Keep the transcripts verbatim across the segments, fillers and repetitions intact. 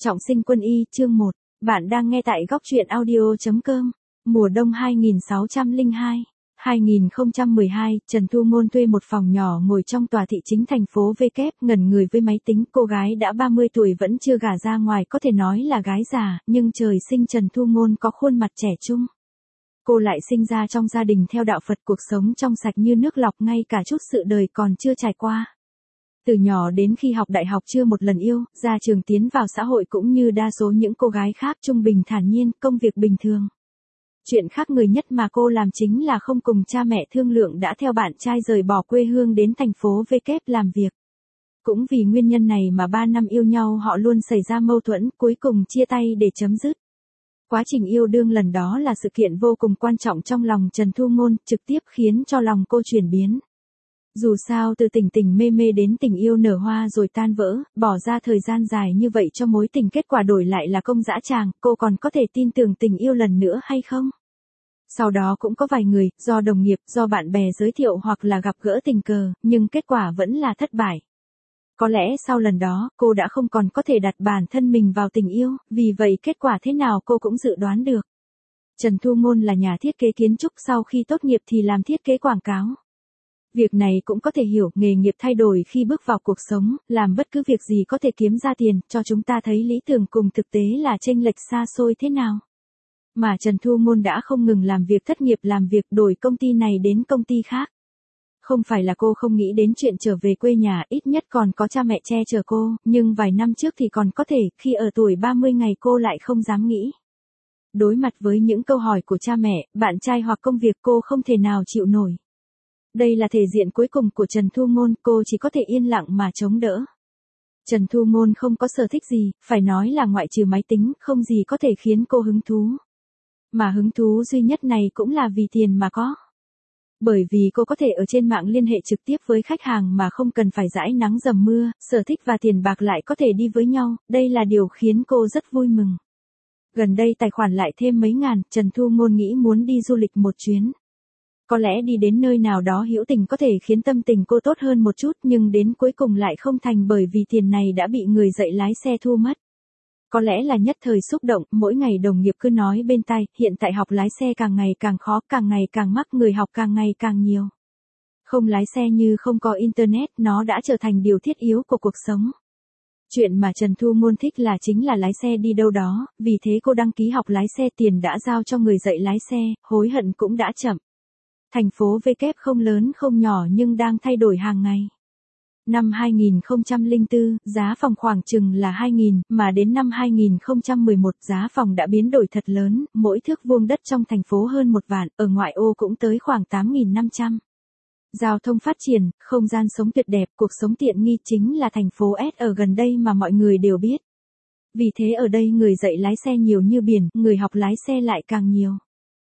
Trọng sinh quân y chương một. Bạn đang nghe tại góc truyện audio.com. Mùa đông hai nghìn sáu trăm lẻ hai, hai nghìn không trăm mười hai, Trần Thu Ngôn thuê một phòng nhỏ ngồi trong tòa thị chính thành phố V kép, ngẩn người với máy tính. Cô gái đã ba mươi tuổi vẫn chưa gả ra ngoài, có thể nói là gái già, nhưng trời sinh Trần Thu Ngôn có khuôn mặt trẻ trung. Cô lại sinh ra trong gia đình theo đạo Phật, cuộc sống trong sạch như nước lọc, ngay cả chút sự đời còn chưa trải qua. Từ nhỏ đến khi học đại học chưa một lần yêu, ra trường tiến vào xã hội cũng như đa số những cô gái khác, trung bình thản nhiên, công việc bình thường. Chuyện khác người nhất mà cô làm chính là không cùng cha mẹ thương lượng đã theo bạn trai rời bỏ quê hương đến thành phố V kép làm việc. Cũng vì nguyên nhân này mà ba năm yêu nhau họ luôn xảy ra mâu thuẫn, cuối cùng chia tay để chấm dứt. Quá trình yêu đương lần đó là sự kiện vô cùng quan trọng trong lòng Trần Thu Ngôn, trực tiếp khiến cho lòng cô chuyển biến. Dù sao từ tình tình mê mê đến tình yêu nở hoa rồi tan vỡ, bỏ ra thời gian dài như vậy cho mối tình, kết quả đổi lại là công dã tràng, cô còn có thể tin tưởng tình yêu lần nữa hay không? Sau đó cũng có vài người, do đồng nghiệp, do bạn bè giới thiệu hoặc là gặp gỡ tình cờ, nhưng kết quả vẫn là thất bại. Có lẽ sau lần đó, cô đã không còn có thể đặt bản thân mình vào tình yêu, vì vậy kết quả thế nào cô cũng dự đoán được. Trần Thu Ngôn là nhà thiết kế kiến trúc, sau khi tốt nghiệp thì làm thiết kế quảng cáo. Việc này cũng có thể hiểu, nghề nghiệp thay đổi khi bước vào cuộc sống, làm bất cứ việc gì có thể kiếm ra tiền, cho chúng ta thấy lý tưởng cùng thực tế là chênh lệch xa xôi thế nào. Mà Trần Thu Ngôn đã không ngừng làm việc, thất nghiệp làm việc, đổi công ty này đến công ty khác. Không phải là cô không nghĩ đến chuyện trở về quê nhà, ít nhất còn có cha mẹ che chở cô, nhưng vài năm trước thì còn có thể, khi ở tuổi ba mươi ngày cô lại không dám nghĩ. Đối mặt với những câu hỏi của cha mẹ, bạn trai hoặc công việc, cô không thể nào chịu nổi. Đây là thể diện cuối cùng của Trần Thu Ngôn, cô chỉ có thể yên lặng mà chống đỡ. Trần Thu Ngôn không có sở thích gì, phải nói là ngoại trừ máy tính, không gì có thể khiến cô hứng thú. Mà hứng thú duy nhất này cũng là vì tiền mà có. Bởi vì cô có thể ở trên mạng liên hệ trực tiếp với khách hàng mà không cần phải dãi nắng dầm mưa, sở thích và tiền bạc lại có thể đi với nhau, đây là điều khiến cô rất vui mừng. Gần đây tài khoản lại thêm mấy ngàn, Trần Thu Ngôn nghĩ muốn đi du lịch một chuyến. Có lẽ đi đến nơi nào đó hữu tình có thể khiến tâm tình cô tốt hơn một chút, nhưng đến cuối cùng lại không thành, bởi vì tiền này đã bị người dạy lái xe thu mất. Có lẽ là nhất thời xúc động, mỗi ngày đồng nghiệp cứ nói bên tai, hiện tại học lái xe càng ngày càng khó, càng ngày càng mắc, người học càng ngày càng nhiều. Không lái xe như không có internet, nó đã trở thành điều thiết yếu của cuộc sống. Chuyện mà Trần Thu Ngôn thích là chính là lái xe đi đâu đó, vì thế cô đăng ký học lái xe, tiền đã giao cho người dạy lái xe, hối hận cũng đã chậm. Thành phố V kép không lớn không nhỏ nhưng đang thay đổi hàng ngày. Năm hai nghìn không trăm lẻ bốn, giá phòng khoảng chừng là hai nghìn, mà đến năm hai nghìn không trăm mười một giá phòng đã biến đổi thật lớn, mỗi thước vuông đất trong thành phố hơn một vạn, ở ngoại ô cũng tới khoảng tám nghìn năm trăm. Giao thông phát triển, không gian sống tuyệt đẹp, cuộc sống tiện nghi, chính là thành phố S ở gần đây mà mọi người đều biết. Vì thế ở đây người dạy lái xe nhiều như biển, người học lái xe lại càng nhiều.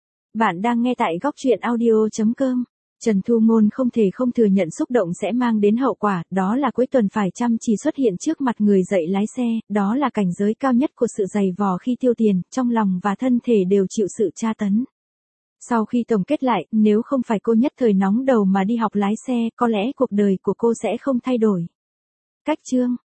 Bạn đang nghe tại góc truyện audio.com. Trần Thu Ngôn không thể không thừa nhận xúc động sẽ mang đến hậu quả, đó là cuối tuần phải chăm chỉ xuất hiện trước mặt người dạy lái xe, đó là cảnh giới cao nhất của sự dày vò khi tiêu tiền, trong lòng và thân thể đều chịu sự tra tấn. Sau khi tổng kết lại, nếu không phải cô nhất thời nóng đầu mà đi học lái xe, có lẽ cuộc đời của cô sẽ không thay đổi. Cách chương.